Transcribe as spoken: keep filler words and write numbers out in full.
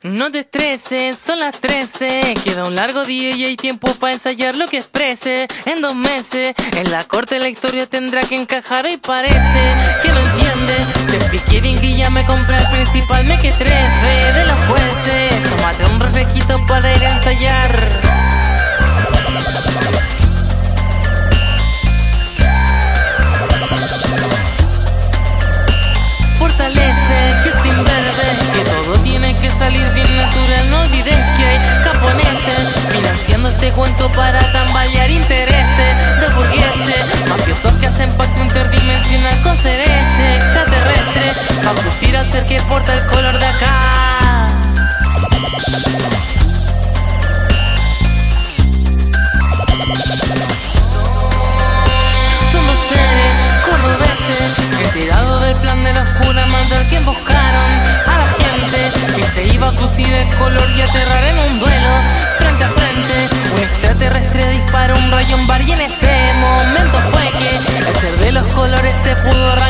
No te estreses, son las trece. Queda un largo día y hay tiempo para ensayar lo que exprese. En dos meses, en la corte la historia tendrá que encajar. Y parece que no entiende. Te expliqué bien que ya me compré el principal mequetrefe de los jueces. Tómate un refresquito para ir a ensayar. Fortalece, que estoy imberbe, que todo tiene que salir bien natural. No olvides que hay japoneses financiando este cuento para tambalear intereses de burgueses, mafiosos que hacen pacto interdimensional con seres extraterrestres para producir al ser que porta el color de acá. Son dos seres cordobeses retirados del plan de la oscura maldad que emboscaron a la gente que se iba a fusil el color y aterrar en un duelo frente a frente. Un extraterrestre disparó un rayo en bar y en ese momento fue que el ser de los colores se pudo